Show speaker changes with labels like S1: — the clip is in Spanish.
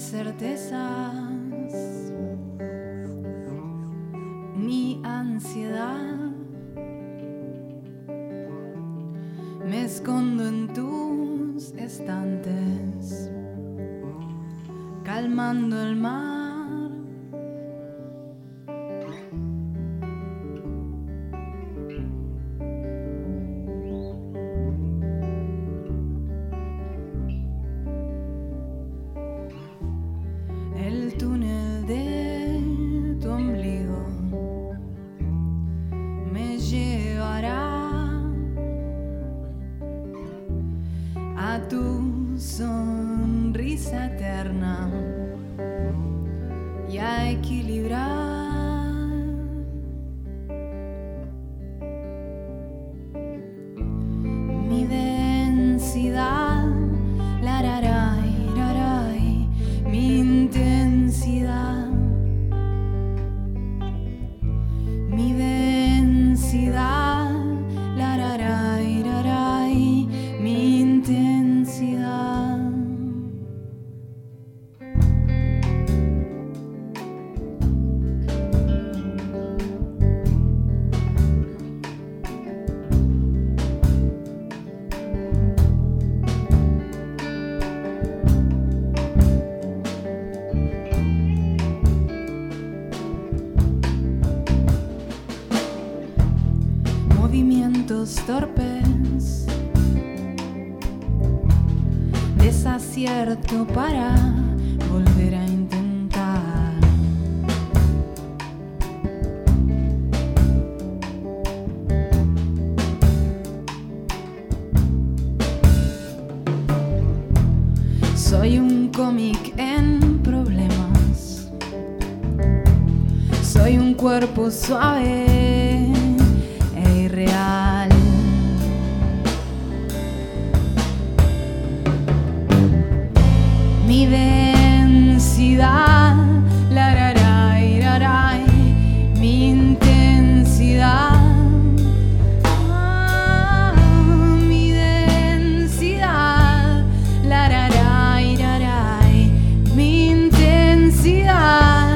S1: certezas, mi ansiedad. Me escondo en tus estantes, calmando el mar. El túnel de tu ombligo me llevará a tu sonrisa eterna y a equilibrar mi densidad, lararay, raray, mi intensidad, mi densidad, lararay, raray, mi intensidad. Movimientos torpes, desacierto para volver a intentar. Soy un cómic en problemas, soy un cuerpo suave e irreal. Mi densidad, lararay, raray, mi intensidad. Mi densidad, lararay, raray, mi intensidad.